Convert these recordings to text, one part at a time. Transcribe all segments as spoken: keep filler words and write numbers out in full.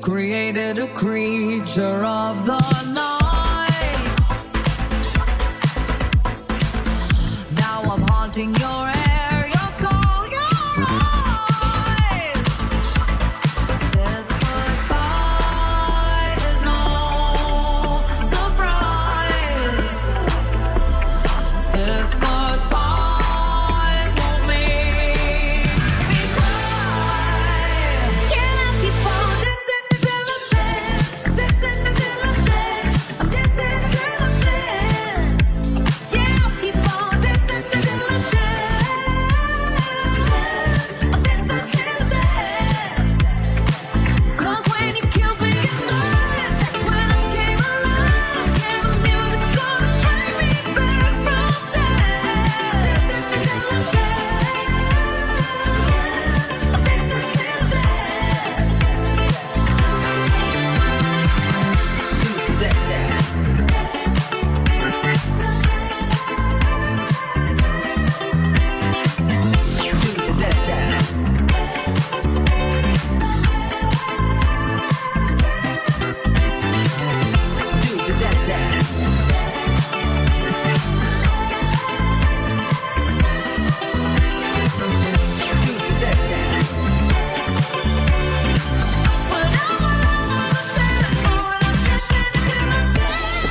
created a creature of the night. Now I'm haunting your air, your soul, your eyes. This goodbye is no surprise. This goodbye won't make me cry. Can I keep on dancing until I'm dead? Dancing until I'm dead. I'm dancing until I'm dead. Yeah, I'll keep on dancing until I'm dead. I'm dancing till I'm dead. 'Cause when you killed me inside, that's when I came alive. Yeah, the music's gonna bring me back from dead. Dancing until I'm dead. I'm dancing till I'm dead. Do the dead dance. Do the dead dance. Do the dead dance. Do the dead dance. When I'm all over the dance floor and I'm dancing until I'm dead.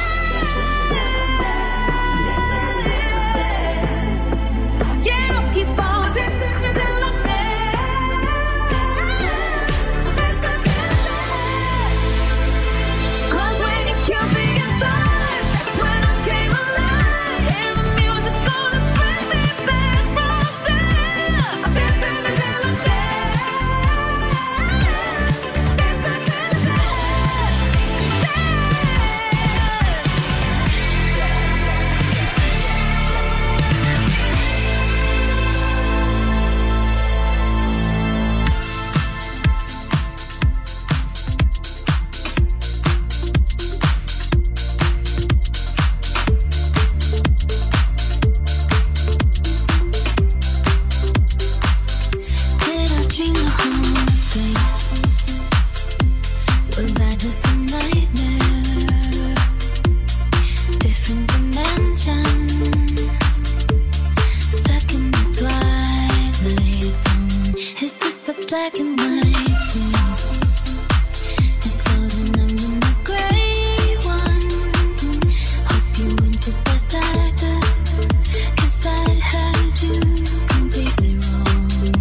Yeah, I'll keep on dancing until I'm dead. I'm dancing till I'm dead. 'Cause when you killed me inside, that's when I came alive. Yeah, the music's gonna bring me back from death. I'm dancing until I'm dead. Dancing till I'm dead. Did I dream the whole thing? Was I just a nightmare? Different dimensions, stuck in the twilight zone. Is this a black and white film? If so, then I'm in the gray one. Hope you went to best actor, 'cause I heard you completely wrong.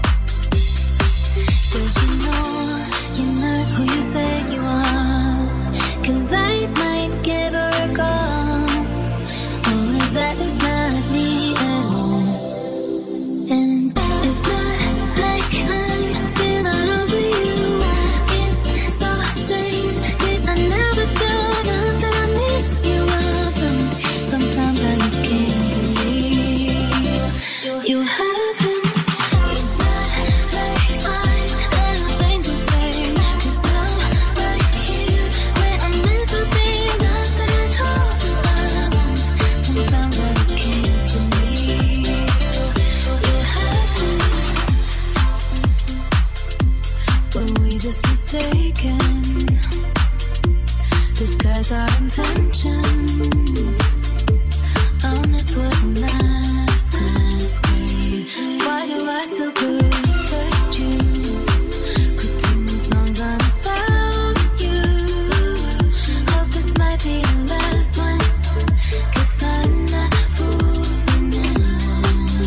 Does you know you're not who you say you are? 'Cause I might give her a call. Or is that just not me at all? And it's not like I'm still not over you. It's so strange, 'cause I never do. Not that I miss you, I don't. Sometimes I just can't believe you happened. It's not like I'm gonna change a thing. 'Cause now right here where I'm meant to be. Not that I told you I won't. Sometimes I just can't believe you happened. Were we just mistaken? Disguise our intentions. Honest was a masquerade. Why do I still protect you? Could sing the songs on about you. Hope this might be the last one. 'Cause I'm not fooling anyone.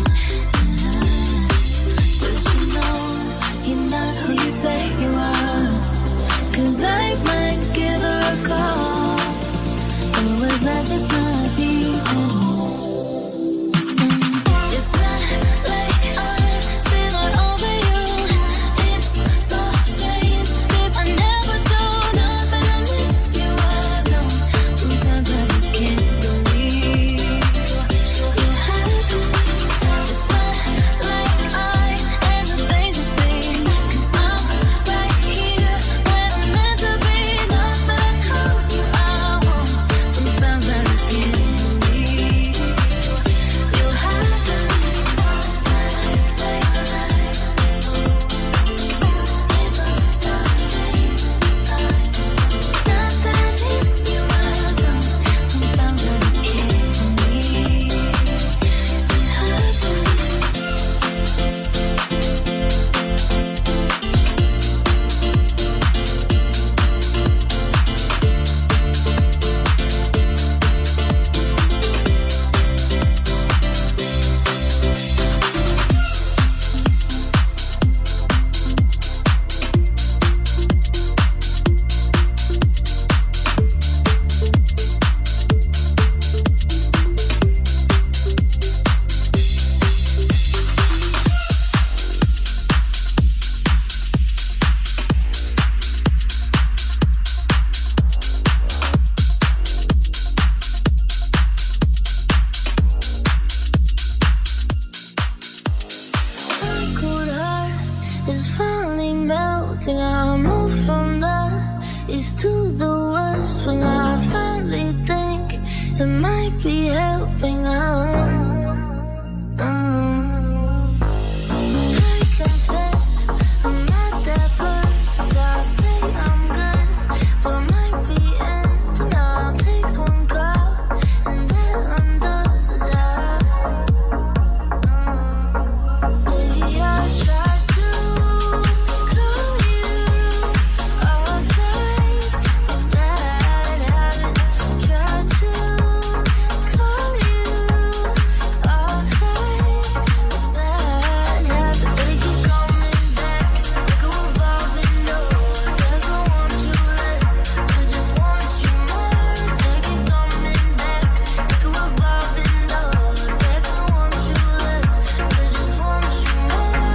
Does you know you're not who you say you are? 'Cause I might give her a call. Or was I just not you? It's not like I'm still not Think I moved from the east to the west when I finally think it might be helping out. Mm. I confess I'm not that versatile. Say I'm good, but I might be ending now. Takes one call and that undoes the job. Mm. Baby, I tried to call you all night, but that habit. Tried to call you all night, but that habit. But it keep coming back like a revolving door. Like I want you less, but just want you more. Take it coming back like a revolving door. Like I want you less, but just want you more.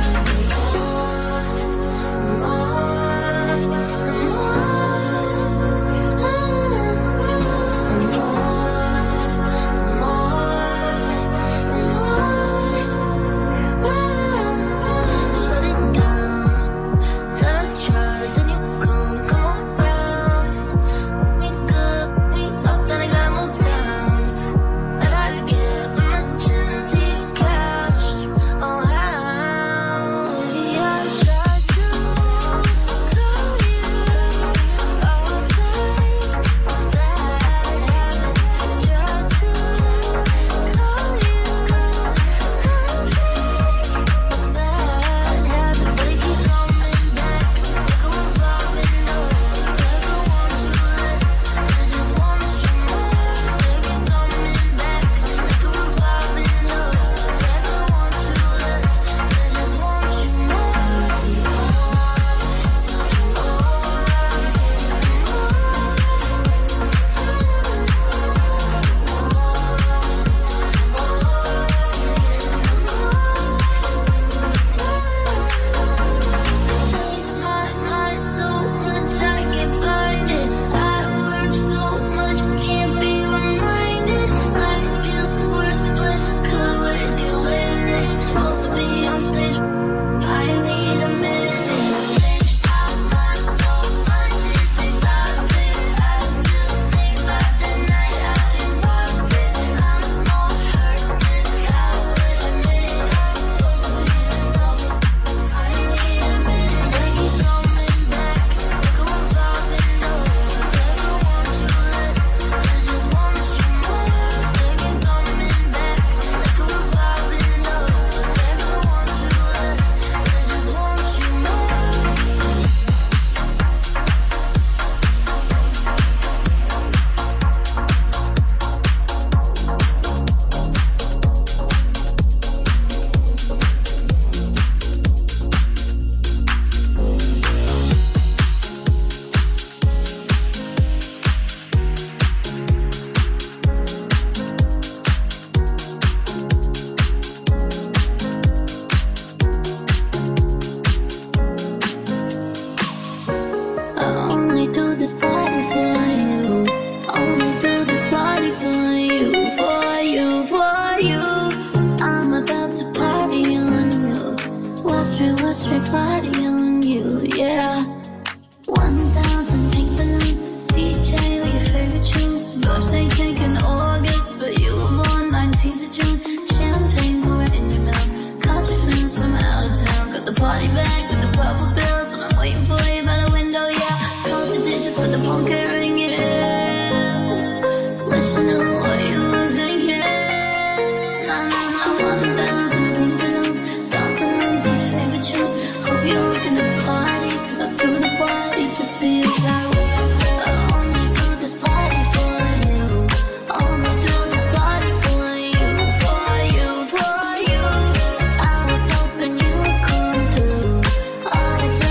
Shut it down. Thought I tried, then you come, come around. We good, we up, then I got more downs. That I get from the gym to your couch. Oh, how? Maybe I tried to call you all night, but that habit. Tried to call you all night, that habit. But it keep coming back like a revolving door. Like I want you less, I just want you more. Take it coming back like a revolving door. Like I want you less, I just want you more. Changed my mind so much I can't find it. I work so much, can't be reminded. Life feels worse, but good with you in it. Supposed to be on stage, I need a minute. Changed my mind so much, it's exhausting. I still think about the night I lost it. I'm more hurt than I would admit. I'm supposed to be enough. I need a minute. They keep coming back like a revolving door. Like I want you less, I just want you more. They keep coming back like a revolving door. Like I want you less, I just want you more. I only do this party for you. Only do this party for you, for you, for you. I'm about to party on you. Watch me, watch me party on you, yeah. One thousand pink balloons, D J with your favorite tunes. Birthday cake in August, but you were born nineteenth of June. Champagne pouring in your mouth. Caught your friends from out of town. Got the party bag with the purple bills, and I'm waiting for you by the window, yeah. Count the digits, but the phone can't ring it. Wish I knew what you were thinking. Nah, nah, nah, one thousand pink balloons, dancing to your favorite tunes. Hope you're looking to party, 'cause I do the party just for you. I only do this party for you. Only do this party for you, for you, for you. I was hoping you would come through. I was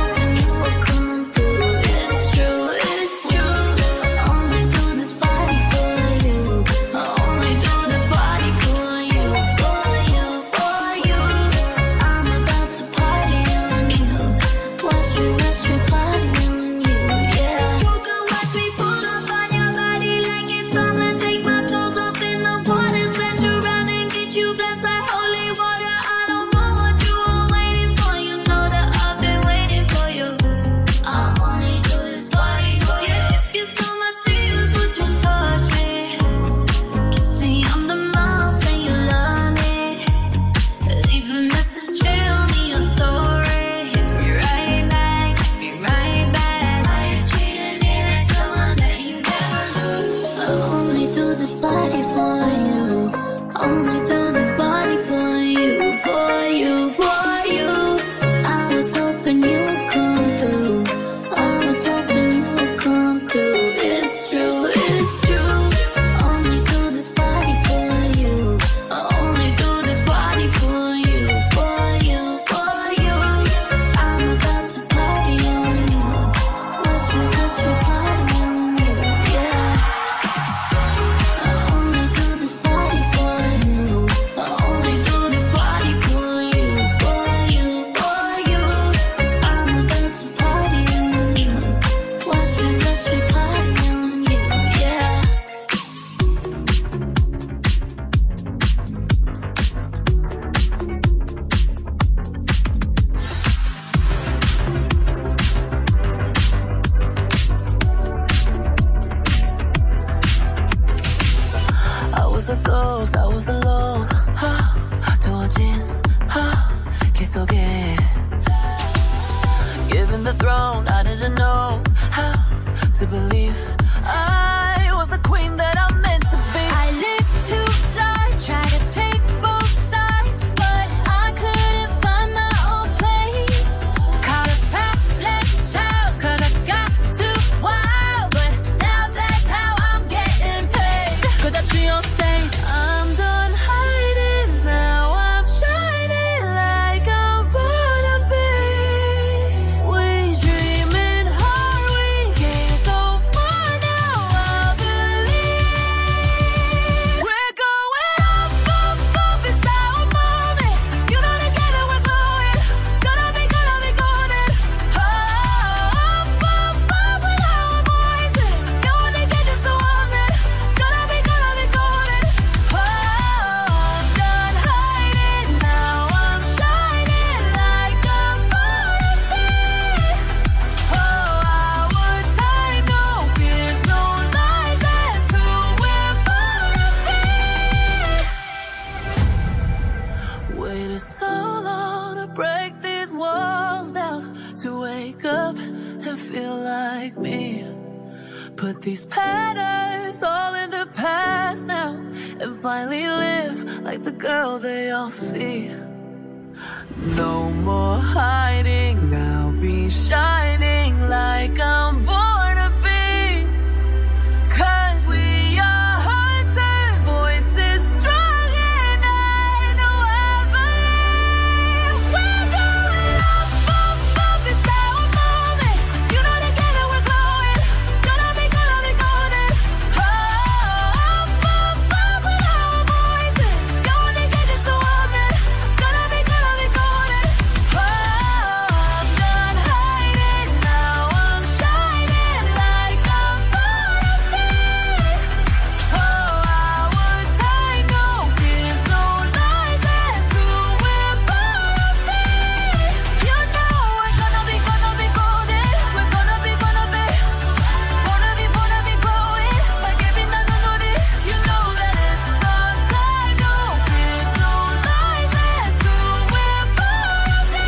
to believe I was the queen that I'm meant to be. I lived two lives, tried to pick both sides, but I couldn't find my own place. Caught a problem child, cause I got too wild, but now that's how I'm getting paid. Could that be on stage? I'm done hiding, now I'm shining like I'm born to be. We dreaming hard, we came so far, now I believe. We're going up, up, up, it's our moment. You know together we're glowing. Gonna be, gonna be golden. Oh, up, up, up with our voices. You only get just so often. Gonna be, gonna be golden. Oh, I'm done hiding, now I'm shining like I'm born to be. Oh, our time, no fears, no lies, that's who we're born to be. Waited so long to break these walls down, to wake up and feel like me. Put these patterns all in the past now, and finally live like the girl they all see. No more hiding, now be shining like I'm born to be. Cause we are hunters, voices strong, and I know I believe. We're going up, up, up, it's our moment. You know together we're glowing. Gonna be, gonna be golden. Oh, up, up, up with our voices. You only get just so often. Gonna be, gonna be golden. Oh, I'm done hiding, now I'm shining like I'm born to be. Oh, our time, no fears, no lies, that's who we're born to be. You know we're gonna be, gonna be golden. We're gonna be, gonna be, gonna be, gonna be glowing like every night on it. You know that it's our time, no fears, no lies, that's who we're born to be.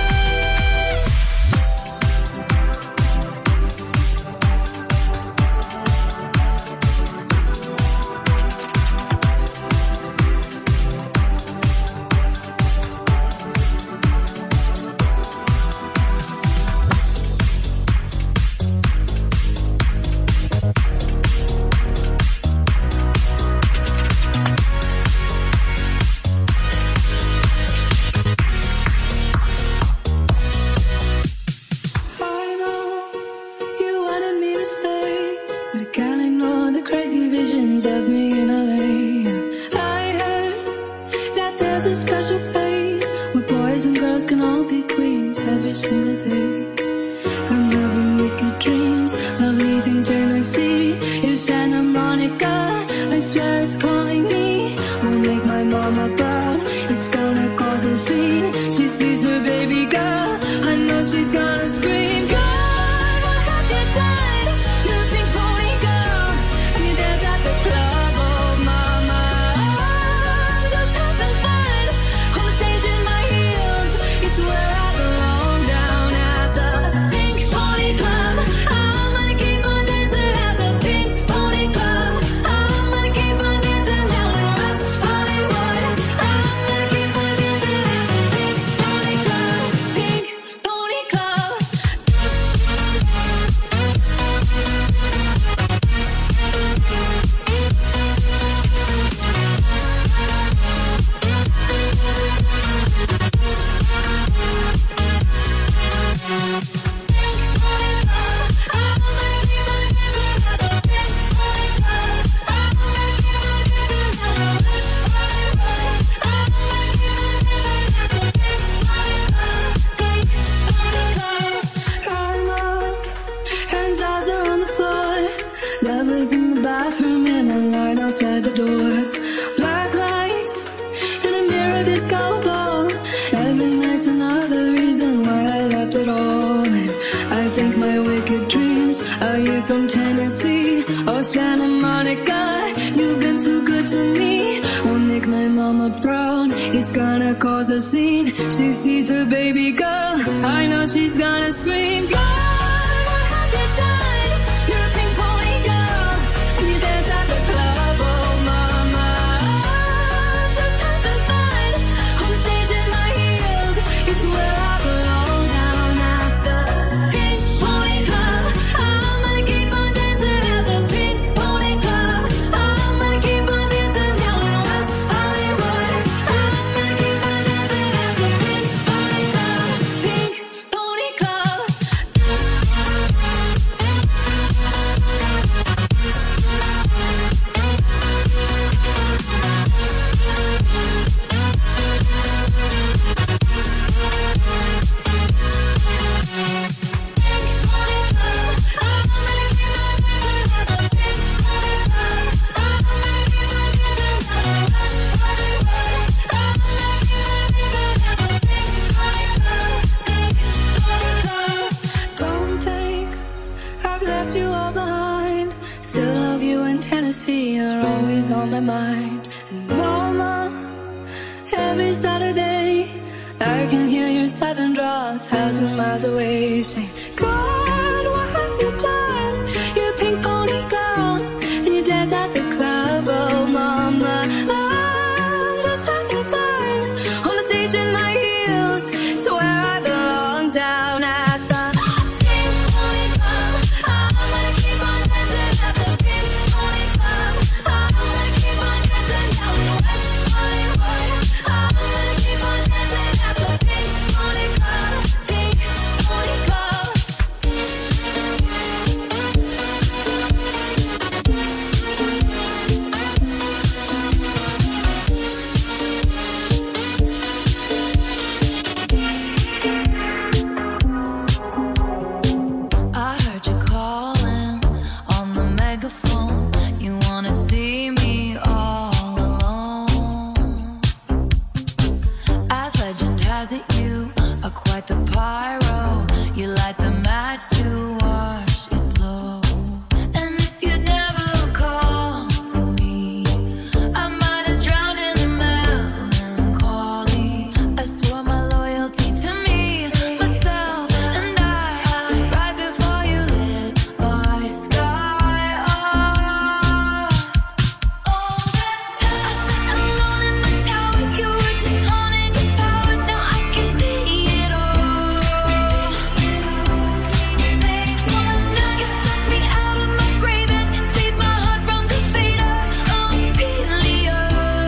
I know you wanted me to stay, but I can't ignore the crazy visions of me in L A. I heard that there's a special place where boys and girls can all be queens every single day. I'm having wicked dreams of leaving Tennessee. It's Santa Monica, I swear it's calling me. Will make my mama proud, it's gonna cause a scene. She sees her baby girl, I know she's gonna scream. God, what have you done? You're a pink pony girl, and you dance at the club. Oh mama, I'm just having fun on the stage in my heels. It's where I belong, down at the Pink Pony Club. I'm gonna keep on dancing at the Pink Pony Club. I'm gonna keep on dancing down in West Hollywood. I'm gonna keep on dancing at the Pink Pony Club. Pink Pony Club. I'm up and jaws are on the floor. Lovers in the bathroom and a line outside the door. Black lights and a mirror disco ball. Every night's another reason why I left it all. And I think my wicked dreams are you from Tennessee or Santa Monica. You've been too good to me. Won't make my mama proud. It's gonna cause a scene. She sees her baby girl, I know she's gonna scream. God, what have you done? You're my mind. And mama, every Saturday I can hear your southern drawl a thousand miles away, saying, God, what have you done? You're a pink pony girl, and you dance at the club. Oh mama, I'm just having fun on the stage in my heels, to where I belong, down at the Pink Pony Club. I'm gonna keep on dancing at the Pink Pony Club. I'm gonna keep on dancing down in West Hollywood. I'm gonna keep on dancing at the Pink Pony Club. Pink Pony Club. I heard you calling on the megaphone. You wanna see me all alone. As legend has it, you are quite the pyro. You light the match to watch it blow. And if you'd never called for me, I might have drowned in the melancholy. I swore my loyalty to me, myself, and I, right before you lit my sky up. All that time I sat alone in my tower, you were just haunting your powers. Now I can see it all. They wonder you took me out of my grave and saved my heart from the fate of Ophelia.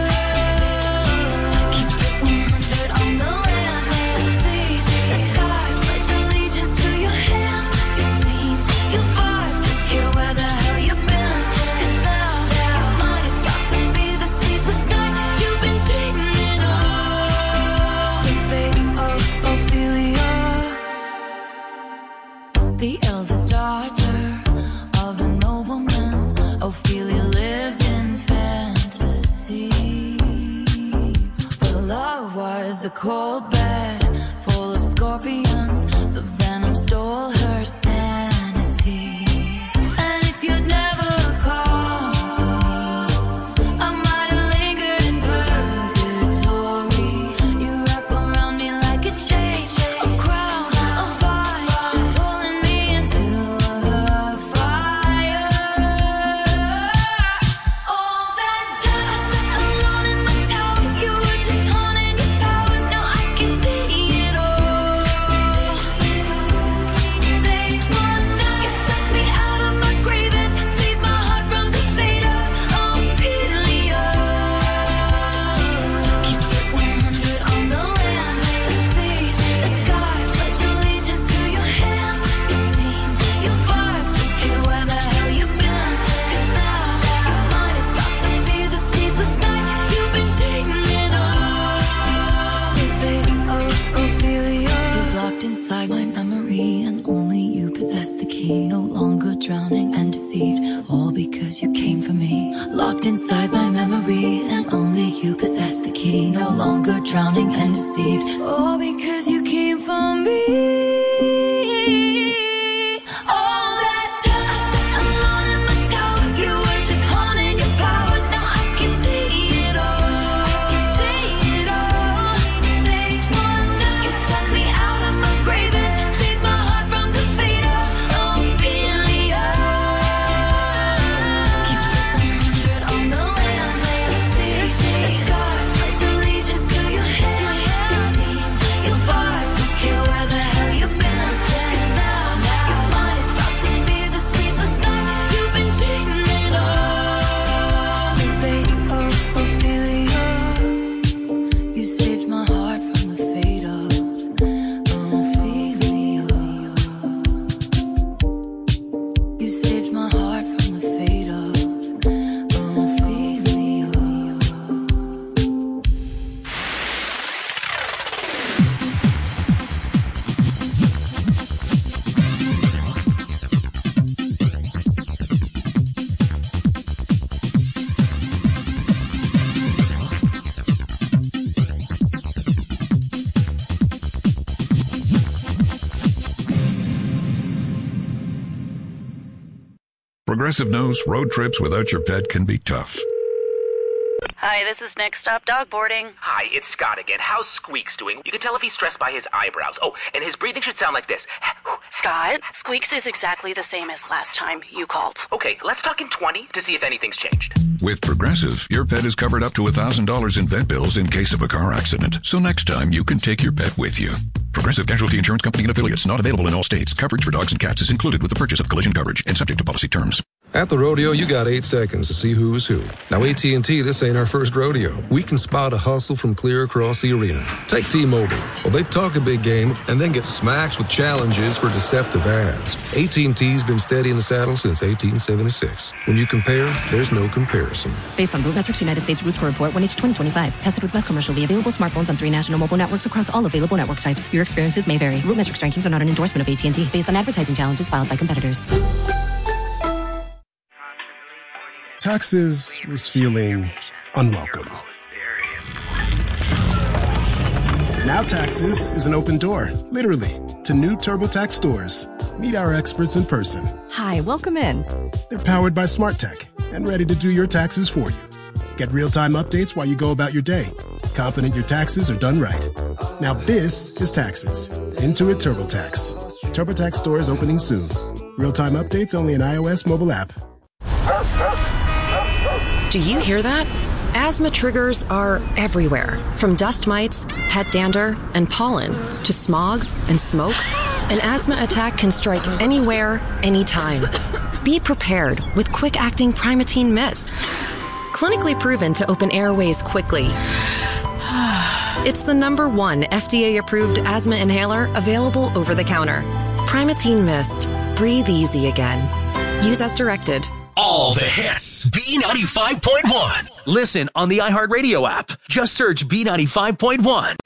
Keep it one hundred on the land, the sea, the sky. Pledge allegiance to your hands, your team, your vibes. Don't care where the hell you've been, 'cause now your mind, it's got to be the sleepless night you've been dreaming of. The fate of Ophelia, the eldest daughter of a nobleman. Ophelia lived in fantasy, but love was a cold bed full of scorpions. The venom stole her sanity. And if you'd never called for me, I might have lingered in purgatory. You wrap around me like a chain, a crown, a vine, pulling me into the fire. All that time I sat alone in my tower, you were just haunting your powers. Now I can see it all. They wonder you took me out of my grave and saved my heart from the fate of Ophelia. Keep it one hundred on the land, the sea, the sky. Pledge allegiance to your hands, your team, your vibes. Don't care where the hell you've been, 'cause now your mind, it's got to be the sleepless night you've been dreaming of. The fate of Ophelia is locked inside my memory, and only you possess the key. No longer drowning and deceived, all because you came for me. Locked inside my memory, and only you possess the key. No longer drowning and deceived, all because you came for me. All that time I sat alone in my tower, you were just haunting your powers. Now I can see it all. I can see it all. They wonder you took me out of my grave and saved my heart from the fate of Ophelia. Keep it one hundred on the land, the sea, the sky. Pledge allegiance to your hands, your team, your vibes. Don't care where the hell you've been, 'cause now your mind, it's got to be the sleepless night you've been dreaming of. The fate of Ophelia, you saved my heart from the fate of Ophelia. You saved my heart from the fate of Ophelia. Progressive knows road trips without your pet can be tough. Hi, this is Next Stop Dog Boarding. Hi, it's Scott again. How's Squeaks doing? You can tell if he's stressed by his eyebrows. Oh, and his breathing should sound like this. Scott, Squeaks is exactly the same as last time you called. Okay, let's talk in twenty to see if anything's changed. With Progressive, your pet is covered up to one thousand dollars in vet bills in case of a car accident. So next time, you can take your pet with you. Progressive Casualty Insurance Company and affiliates. Not available in all states. Coverage for dogs and cats is included with the purchase of collision coverage and subject to policy terms. At the rodeo, you got eight seconds to see who's who. Now, A T and T, this ain't our first rodeo. We can spot a hustle from clear across the arena. Take T-Mobile. Well, they talk a big game and then get smacked with challenges for deceptive ads. A T and T's been steady in the saddle since eighteen seventy-six. When you compare, there's no comparison. Based on RootMetrics United States Root Score Report, one H twenty twenty-five. Tested with best commercially available smartphones on three national mobile networks across all available network types. Your experiences may vary. RootMetrics rankings are not an endorsement of A T and T based on advertising challenges filed by competitors. Taxes was feeling unwelcome. Now Taxes is an open door, literally, to new TurboTax stores. Meet our experts in person. Hi, welcome in. They're powered by Smart Tech and ready to do your taxes for you. Get real-time updates while you go about your day. Confident your taxes are done right. Now this is Taxes. Intuit TurboTax. TurboTax stores opening soon. Real-time updates only in iOS mobile app. Do you hear that? Asthma triggers are everywhere, from dust mites, pet dander, and pollen, to smog and smoke. An asthma attack can strike anywhere, anytime. Be prepared with quick-acting Primatene Mist. Clinically proven to open airways quickly. It's the number one F D A-approved asthma inhaler available over the counter. Primatene Mist. Breathe easy again. Use as directed. All the hits. B ninety-five point one. Listen on the iHeartRadio app. Just search B ninety-five point one.